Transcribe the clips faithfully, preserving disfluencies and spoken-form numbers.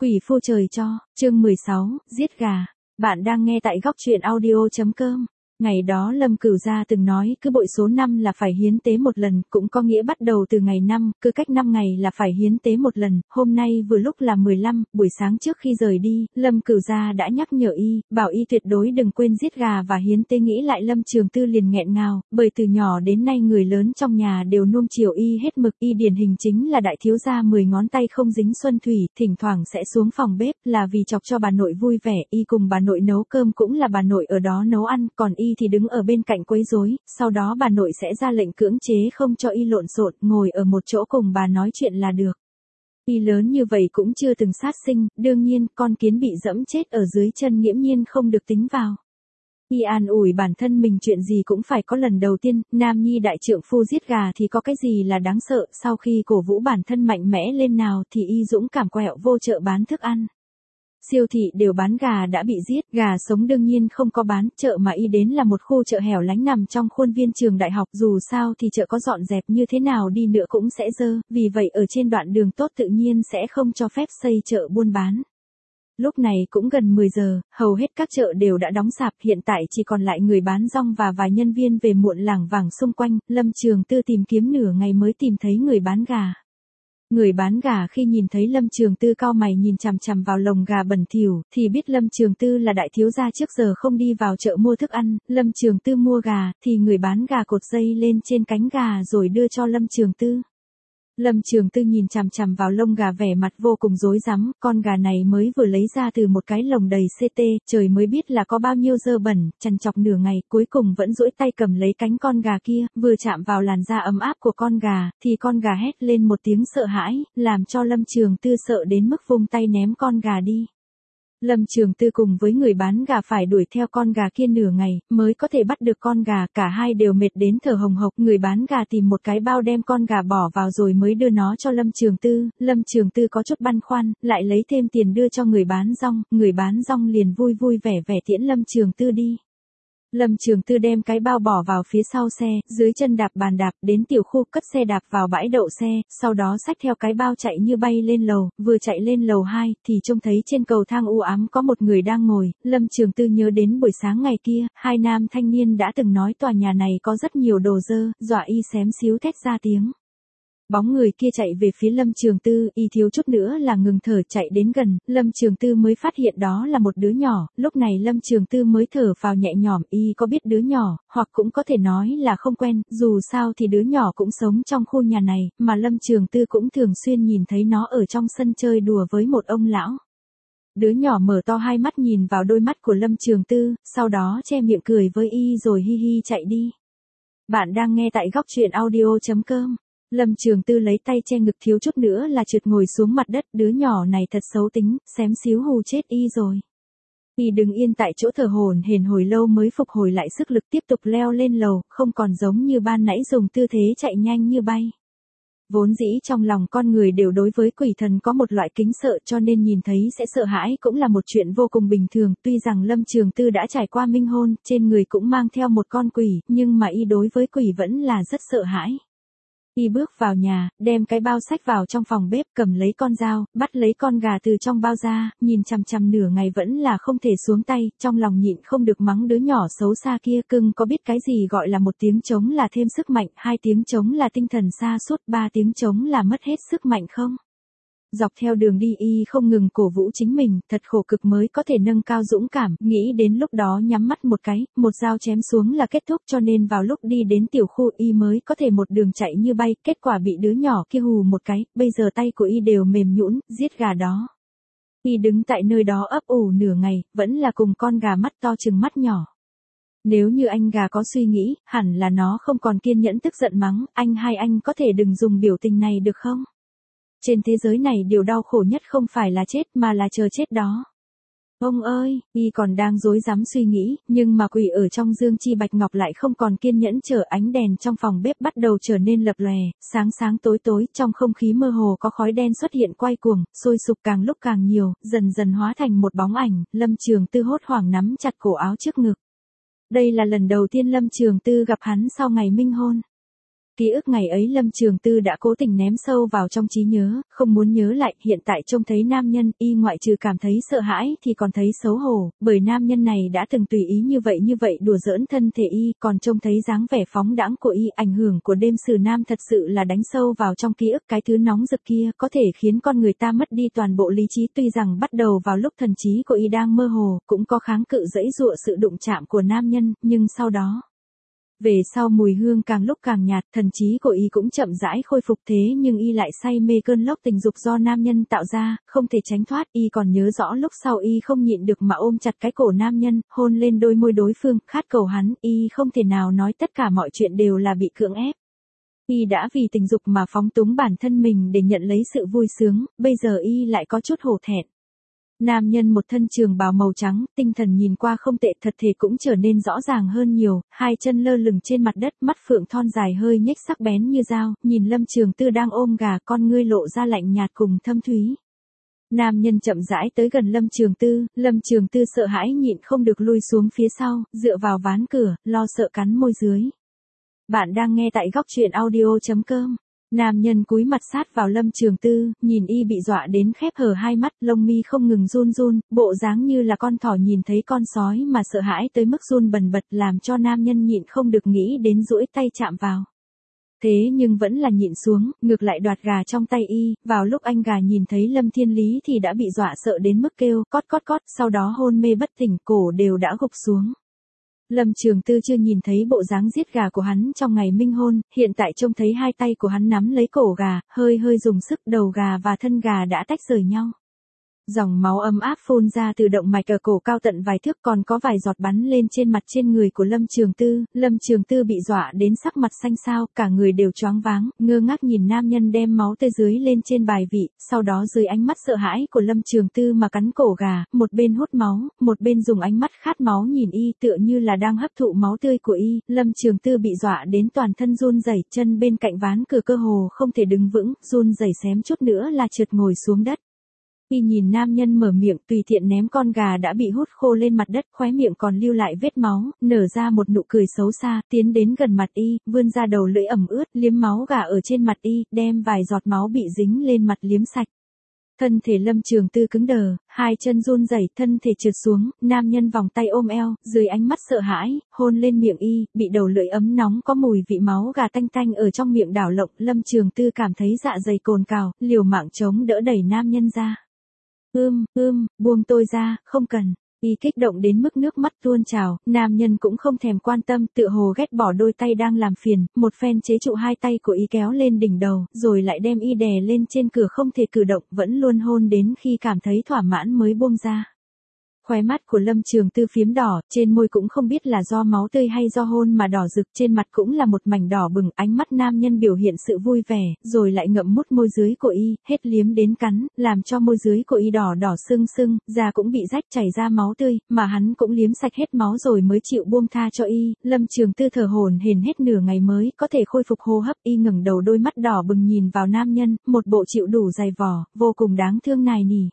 Quỷ phu trời cho, chương mười sáu, giết gà. Bạn đang nghe tại góc truyện audio chấm com. Ngày đó Lâm Cửu Gia từng nói cứ bội số năm là phải hiến tế một lần, cũng có nghĩa bắt đầu từ ngày năm, cứ cách năm ngày là phải hiến tế một lần. Hôm nay vừa lúc là mười lăm, buổi sáng trước khi rời đi, Lâm Cửu Gia đã nhắc nhở y, bảo y tuyệt đối đừng quên giết gà và hiến tế. Nghĩ lại Lâm Trường Tư liền nghẹn ngào, bởi từ nhỏ đến nay người lớn trong nhà đều nuông chiều y hết mực. Y điển hình chính là đại thiếu gia mười ngón tay không dính xuân thủy, thỉnh thoảng sẽ xuống phòng bếp là vì chọc cho bà nội vui vẻ. Y cùng bà nội nấu cơm cũng là bà nội ở đó nấu ăn, còn y thì đứng ở bên cạnh quấy rối, sau đó bà nội sẽ ra lệnh cưỡng chế không cho y lộn xộn, ngồi ở một chỗ cùng bà nói chuyện là được. Y lớn như vậy cũng chưa từng sát sinh, đương nhiên con kiến bị dẫm chết ở dưới chân nghiễm nhiên không được tính vào. Y an ủi bản thân mình chuyện gì cũng phải có lần đầu tiên, nam nhi đại trượng phu giết gà thì có cái gì là đáng sợ. Sau khi cổ vũ bản thân mạnh mẽ lên nào thì y dũng cảm quẹo vô chợ bán thức ăn. Siêu thị đều bán gà đã bị giết, gà sống đương nhiên không có bán, chợ mà y đến là một khu chợ hẻo lánh nằm trong khuôn viên trường đại học, dù sao thì chợ có dọn dẹp như thế nào đi nữa cũng sẽ dơ, vì vậy ở trên đoạn đường tốt tự nhiên sẽ không cho phép xây chợ buôn bán. Lúc này cũng gần mười giờ, hầu hết các chợ đều đã đóng sạp, hiện tại chỉ còn lại người bán rong và vài nhân viên về muộn lảng vảng xung quanh. Lâm Trường Tư tìm kiếm nửa ngày mới tìm thấy người bán gà. Người bán gà khi nhìn thấy Lâm Trường Tư cau mày nhìn chằm chằm vào lồng gà bẩn thỉu, thì biết Lâm Trường Tư là đại thiếu gia trước giờ không đi vào chợ mua thức ăn. Lâm Trường Tư mua gà, thì người bán gà cột dây lên trên cánh gà rồi đưa cho Lâm Trường Tư. Lâm Trường Tư nhìn chằm chằm vào lông gà vẻ mặt vô cùng rối rắm, con gà này mới vừa lấy ra từ một cái lồng đầy xê tê, trời mới biết là có bao nhiêu dơ bẩn, chằn chọc nửa ngày, cuối cùng vẫn duỗi tay cầm lấy cánh con gà kia, vừa chạm vào làn da ấm áp của con gà, thì con gà hét lên một tiếng sợ hãi, làm cho Lâm Trường Tư sợ đến mức vung tay ném con gà đi. Lâm Trường Tư cùng với người bán gà phải đuổi theo con gà kia nửa ngày, mới có thể bắt được con gà, cả hai đều mệt đến thở hồng hộc. Người bán gà tìm một cái bao đem con gà bỏ vào rồi mới đưa nó cho Lâm Trường Tư. Lâm Trường Tư có chút băn khoăn, lại lấy thêm tiền đưa cho người bán rong, người bán rong liền vui vui vẻ vẻ tiễn Lâm Trường Tư đi. Lâm Trường Tư đem cái bao bỏ vào phía sau xe, dưới chân đạp bàn đạp, đến tiểu khu cất xe đạp vào bãi đậu xe, sau đó xách theo cái bao chạy như bay lên lầu, vừa chạy lên lầu hai, thì trông thấy trên cầu thang u ám có một người đang ngồi. Lâm Trường Tư nhớ đến buổi sáng ngày kia, hai nam thanh niên đã từng nói tòa nhà này có rất nhiều đồ dơ, dọa y xém xíu thét ra tiếng. Bóng người kia chạy về phía Lâm Trường Tư, y thiếu chút nữa là ngừng thở. Chạy đến gần, Lâm Trường Tư mới phát hiện đó là một đứa nhỏ, lúc này Lâm Trường Tư mới thở vào nhẹ nhõm. Y có biết đứa nhỏ, hoặc cũng có thể nói là không quen, dù sao thì đứa nhỏ cũng sống trong khu nhà này, mà Lâm Trường Tư cũng thường xuyên nhìn thấy nó ở trong sân chơi đùa với một ông lão. Đứa nhỏ mở to hai mắt nhìn vào đôi mắt của Lâm Trường Tư, sau đó che miệng cười với y rồi hi hi chạy đi. Bạn đang nghe tại góc truyện audio chấm com. Lâm Trường Tư lấy tay che ngực thiếu chút nữa là trượt ngồi xuống mặt đất, đứa nhỏ này thật xấu tính, xém xíu hù chết y rồi. Y đứng yên tại chỗ thở hổn hển hồi lâu mới phục hồi lại sức lực tiếp tục leo lên lầu, không còn giống như ban nãy dùng tư thế chạy nhanh như bay. Vốn dĩ trong lòng con người đều đối với quỷ thần có một loại kính sợ, cho nên nhìn thấy sẽ sợ hãi cũng là một chuyện vô cùng bình thường. Tuy rằng Lâm Trường Tư đã trải qua minh hôn, trên người cũng mang theo một con quỷ, nhưng mà y đối với quỷ vẫn là rất sợ hãi. Y bước vào nhà, đem cái bao xách vào trong phòng bếp, cầm lấy con dao, bắt lấy con gà từ trong bao ra, nhìn chằm chằm nửa ngày vẫn là không thể xuống tay, trong lòng nhịn không được mắng đứa nhỏ xấu xa kia. Cưng có biết cái gì gọi là một tiếng trống là thêm sức mạnh, hai tiếng trống là tinh thần sa sút, ba tiếng trống là mất hết sức mạnh không? Dọc theo đường đi y không ngừng cổ vũ chính mình, thật khổ cực mới có thể nâng cao dũng cảm, nghĩ đến lúc đó nhắm mắt một cái, một dao chém xuống là kết thúc, cho nên vào lúc đi đến tiểu khu y mới có thể một đường chạy như bay, kết quả bị đứa nhỏ kia hù một cái, bây giờ tay của y đều mềm nhũn, giết gà đó. Y đứng tại nơi đó ấp ủ nửa ngày, vẫn là cùng con gà mắt to chừng mắt nhỏ. Nếu như anh gà có suy nghĩ, hẳn là nó không còn kiên nhẫn tức giận mắng, anh hai anh có thể đừng dùng biểu tình này được không? Trên thế giới này điều đau khổ nhất không phải là chết mà là chờ chết đó. Ông ơi, y còn đang rối rắm suy nghĩ, nhưng mà quỷ ở trong dương chi bạch ngọc lại không còn kiên nhẫn chờ. Ánh đèn trong phòng bếp bắt đầu trở nên lập lòe, sáng sáng tối tối, trong không khí mơ hồ có khói đen xuất hiện quay cuồng, sôi sục càng lúc càng nhiều, dần dần hóa thành một bóng ảnh. Lâm Trường Tư hốt hoảng nắm chặt cổ áo trước ngực. Đây là lần đầu tiên Lâm Trường Tư gặp hắn sau ngày minh hôn. Ký ức ngày ấy Lâm Trường Tư đã cố tình ném sâu vào trong trí nhớ, không muốn nhớ lại, hiện tại trông thấy nam nhân, y ngoại trừ cảm thấy sợ hãi thì còn thấy xấu hổ, bởi nam nhân này đã từng tùy ý như vậy như vậy đùa giỡn thân thể y, còn trông thấy dáng vẻ phóng đãng của y, ảnh hưởng của đêm xử nam thật sự là đánh sâu vào trong ký ức, cái thứ nóng rực kia có thể khiến con người ta mất đi toàn bộ lý trí, tuy rằng bắt đầu vào lúc thần trí của y đang mơ hồ, cũng có kháng cự dãy dụa sự đụng chạm của nam nhân, nhưng sau đó về sau mùi hương càng lúc càng nhạt, thần trí của y cũng chậm rãi khôi phục, thế nhưng y lại say mê cơn lốc tình dục do nam nhân tạo ra, không thể tránh thoát, y còn nhớ rõ lúc sau y không nhịn được mà ôm chặt cái cổ nam nhân, hôn lên đôi môi đối phương, khát cầu hắn, y không thể nào nói tất cả mọi chuyện đều là bị cưỡng ép. Y đã vì tình dục mà phóng túng bản thân mình để nhận lấy sự vui sướng, bây giờ y lại có chút hổ thẹn. Nam nhân một thân trường bào màu trắng, tinh thần nhìn qua không tệ, thật thể cũng trở nên rõ ràng hơn nhiều, hai chân lơ lửng trên mặt đất, mắt phượng thon dài hơi nhếch sắc bén như dao, nhìn Lâm Trường Tư đang ôm gà, con ngươi lộ ra lạnh nhạt cùng thâm thúy. Nam nhân chậm rãi tới gần Lâm Trường Tư, Lâm Trường Tư sợ hãi nhịn không được lui xuống phía sau, dựa vào ván cửa, lo sợ cắn môi dưới. Bạn đang nghe tại góc truyện audio chấm com. Nam nhân cúi mặt sát vào Lâm Trường Tư, nhìn y bị dọa đến khép hờ hai mắt, lông mi không ngừng run run, bộ dáng như là con thỏ nhìn thấy con sói mà sợ hãi tới mức run bần bật, làm cho nam nhân nhịn không được nghĩ đến duỗi tay chạm vào. Thế nhưng vẫn là nhịn xuống, ngược lại đoạt gà trong tay y, vào lúc anh gà nhìn thấy Lâm Thiên Lý thì đã bị dọa sợ đến mức kêu cót cót cót, sau đó hôn mê bất tỉnh, cổ đều đã gục xuống. Lâm Trường Tư chưa nhìn thấy bộ dáng giết gà của hắn trong ngày minh hôn, hiện tại trông thấy hai tay của hắn nắm lấy cổ gà, hơi hơi dùng sức, đầu gà và thân gà đã tách rời nhau. Dòng máu ấm áp phun ra từ động mạch ở cổ cao tận vài thước, còn có vài giọt bắn lên trên mặt trên người của Lâm Trường Tư. Lâm Trường Tư bị dọa đến sắc mặt xanh xao, cả người đều choáng váng, ngơ ngác nhìn nam nhân đem máu tươi dưới lên trên bài vị, sau đó dưới ánh mắt sợ hãi của Lâm Trường Tư mà cắn cổ gà, một bên hút máu, một bên dùng ánh mắt khát máu nhìn y, tựa như là đang hấp thụ máu tươi của y. Lâm Trường Tư bị dọa đến toàn thân run rẩy, chân bên cạnh ván cửa cơ hồ không thể đứng vững, run rẩy xém chút nữa là trượt ngồi xuống đất. Y nhìn nam nhân mở miệng, tùy tiện ném con gà đã bị hút khô lên mặt đất, khóe miệng còn lưu lại vết máu, nở ra một nụ cười xấu xa, tiến đến gần mặt y, vươn ra đầu lưỡi ẩm ướt, liếm máu gà ở trên mặt y, đem vài giọt máu bị dính lên mặt liếm sạch. Thân thể Lâm Trường Tư cứng đờ, hai chân run rẩy, thân thể trượt xuống, nam nhân vòng tay ôm eo, dưới ánh mắt sợ hãi, hôn lên miệng y, bị đầu lưỡi ấm nóng có mùi vị máu gà tanh tanh ở trong miệng đảo lộn, Lâm Trường Tư cảm thấy dạ dày cồn cào, liều mạng chống đỡ đẩy nam nhân ra. Ưm, ưm, buông tôi ra, không cần. Y kích động đến mức nước mắt tuôn trào, nam nhân cũng không thèm quan tâm, tựa hồ ghét bỏ đôi tay đang làm phiền, một phen chế trụ hai tay của y kéo lên đỉnh đầu, rồi lại đem y đè lên trên cửa không thể cử động, vẫn luôn hôn đến khi cảm thấy thỏa mãn mới buông ra. Khóe mắt của Lâm Trường Tư phiếm đỏ, trên môi cũng không biết là do máu tươi hay do hôn mà đỏ rực, trên mặt cũng là một mảnh đỏ bừng, ánh mắt nam nhân biểu hiện sự vui vẻ, rồi lại ngậm mút môi dưới của y, hết liếm đến cắn, làm cho môi dưới của y đỏ đỏ sưng sưng, da cũng bị rách chảy ra máu tươi, mà hắn cũng liếm sạch hết máu rồi mới chịu buông tha cho y. Lâm Trường Tư thở hổn hển hết nửa ngày mới có thể khôi phục hô hấp, y ngẩng đầu, đôi mắt đỏ bừng nhìn vào nam nhân, một bộ chịu đủ dày vò, vô cùng đáng thương nài nỉ.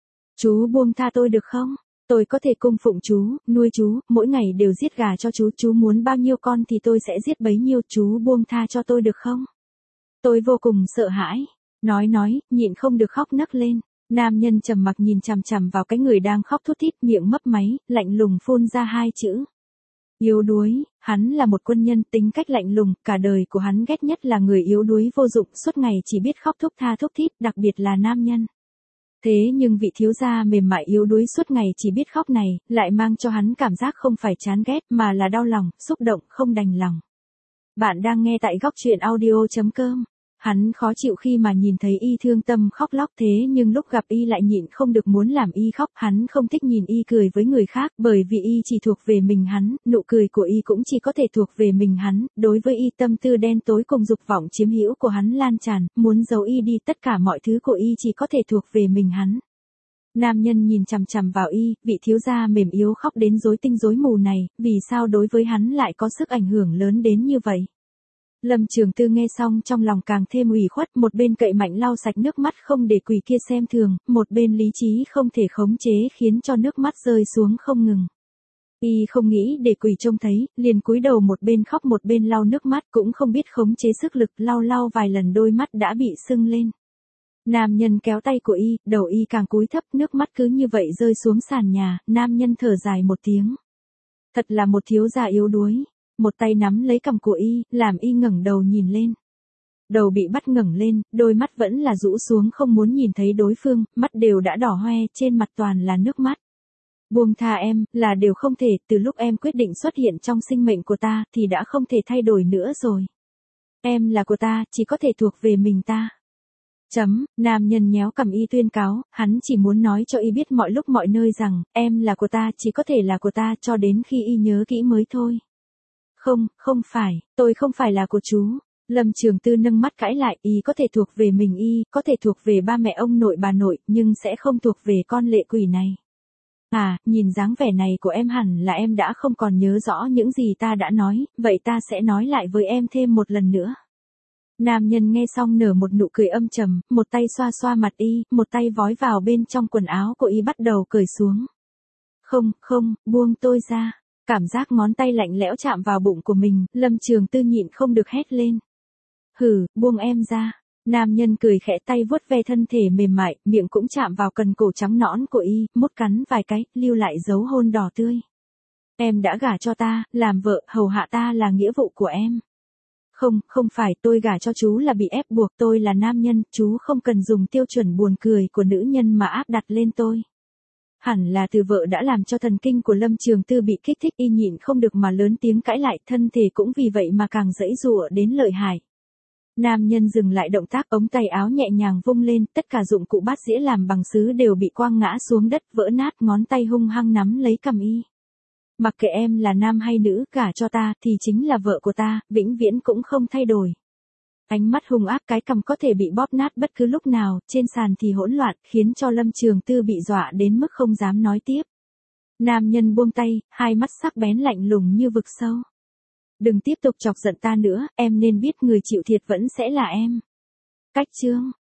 Chú buông tha tôi được không? Tôi có thể cung phụng chú, nuôi chú, mỗi ngày đều giết gà cho chú, chú muốn bao nhiêu con thì tôi sẽ giết bấy nhiêu, chú buông tha cho tôi được không? Tôi vô cùng sợ hãi. Nói nói, nhịn không được khóc nấc lên. Nam nhân trầm mặc nhìn chằm chằm vào cái người đang khóc thút thít, miệng mấp máy, lạnh lùng phun ra hai chữ. Yếu đuối. Hắn là một quân nhân tính cách lạnh lùng, cả đời của hắn ghét nhất là người yếu đuối vô dụng, suốt ngày chỉ biết khóc thúc tha thúc thít, đặc biệt là nam nhân. Thế nhưng vị thiếu gia mềm mại yếu đuối suốt ngày chỉ biết khóc này, lại mang cho hắn cảm giác không phải chán ghét mà là đau lòng, xúc động, không đành lòng. Bạn đang nghe tại góc truyện audio chấm com. Hắn khó chịu khi mà nhìn thấy y thương tâm khóc lóc, thế nhưng lúc gặp y lại nhịn không được muốn làm y khóc. Hắn không thích nhìn y cười với người khác, bởi vì y chỉ thuộc về mình hắn, nụ cười của y cũng chỉ có thể thuộc về mình hắn. Đối với y, tâm tư đen tối cùng dục vọng chiếm hữu của hắn lan tràn, muốn giấu y đi, tất cả mọi thứ của y chỉ có thể thuộc về mình hắn. Nam nhân nhìn chằm chằm vào y, vị thiếu gia mềm yếu khóc đến rối tinh rối mù này, vì sao đối với hắn lại có sức ảnh hưởng lớn đến như vậy? Lâm Trường Tư nghe xong trong lòng càng thêm ủy khuất, một bên cậy mạnh lau sạch nước mắt không để quỷ kia xem thường, một bên lý trí không thể khống chế khiến cho nước mắt rơi xuống không ngừng. Y không nghĩ để Quỳ trông thấy, liền cúi đầu một bên khóc một bên lau nước mắt, cũng không biết khống chế sức lực, lau lau vài lần đôi mắt đã bị sưng lên. Nam nhân kéo tay của Y, đầu Y càng cúi thấp, nước mắt cứ như vậy rơi xuống sàn nhà, nam nhân thở dài một tiếng. Thật là một thiếu gia yếu đuối. Một tay nắm lấy cằm của Y, làm Y ngẩng đầu nhìn lên. Đầu bị bắt ngẩng lên, đôi mắt vẫn là rũ xuống không muốn nhìn thấy đối phương, mắt đều đã đỏ hoe, trên mặt toàn là nước mắt. Buông tha em, là điều không thể, từ lúc em quyết định xuất hiện trong sinh mệnh của ta, thì đã không thể thay đổi nữa rồi. Em là của ta, chỉ có thể thuộc về mình ta. Chấm, nam nhân nhéo cằm Y tuyên cáo, hắn chỉ muốn nói cho Y biết mọi lúc mọi nơi rằng, em là của ta, chỉ có thể là của ta, cho đến khi Y nhớ kỹ mới thôi. Không, không phải, tôi không phải là của chú. Lâm Trường Tư nâng mắt cãi lại, Y có thể thuộc về mình Y, có thể thuộc về ba mẹ ông nội bà nội, nhưng sẽ không thuộc về con lệ quỷ này. À, nhìn dáng vẻ này của em hẳn là em đã không còn nhớ rõ những gì ta đã nói, vậy ta sẽ nói lại với em thêm một lần nữa. Nam nhân nghe xong nở một nụ cười âm trầm, một tay xoa xoa mặt Y, một tay vói vào bên trong quần áo của Y bắt đầu cởi xuống. Không, không, buông tôi ra. Cảm giác ngón tay lạnh lẽo chạm vào bụng của mình, Lâm Trường Tư nhịn không được hét lên. Hừ, buông em ra. Nam nhân cười khẽ, tay vuốt ve thân thể mềm mại, miệng cũng chạm vào cần cổ trắng nõn của Y, mút cắn vài cái, lưu lại dấu hôn đỏ tươi. Em đã gả cho ta, làm vợ, hầu hạ ta là nghĩa vụ của em. Không, không phải, tôi gả cho chú là bị ép buộc, tôi là nam nhân, chú không cần dùng tiêu chuẩn buồn cười của nữ nhân mà áp đặt lên tôi. Hẳn là từ vợ đã làm cho thần kinh của Lâm Trường Tư bị kích thích, Y nhịn không được mà lớn tiếng cãi lại, thân thể cũng vì vậy mà càng giãy giụa đến lợi hại. Nam nhân dừng lại động tác, ống tay áo nhẹ nhàng vung lên, tất cả dụng cụ bát dĩa làm bằng sứ đều bị quăng ngã xuống đất, vỡ nát, ngón tay hung hăng nắm lấy cằm Y. Mặc kệ em là nam hay nữ, gả cho ta thì chính là vợ của ta, vĩnh viễn cũng không thay đổi. Ánh mắt hung ác, cái cằm có thể bị bóp nát bất cứ lúc nào, trên sàn thì hỗn loạn, khiến cho Lâm Trường Tư bị dọa đến mức không dám nói tiếp. Nam nhân buông tay, hai mắt sắc bén lạnh lùng như vực sâu. Đừng tiếp tục chọc giận ta nữa, em nên biết người chịu thiệt vẫn sẽ là em. Cách chương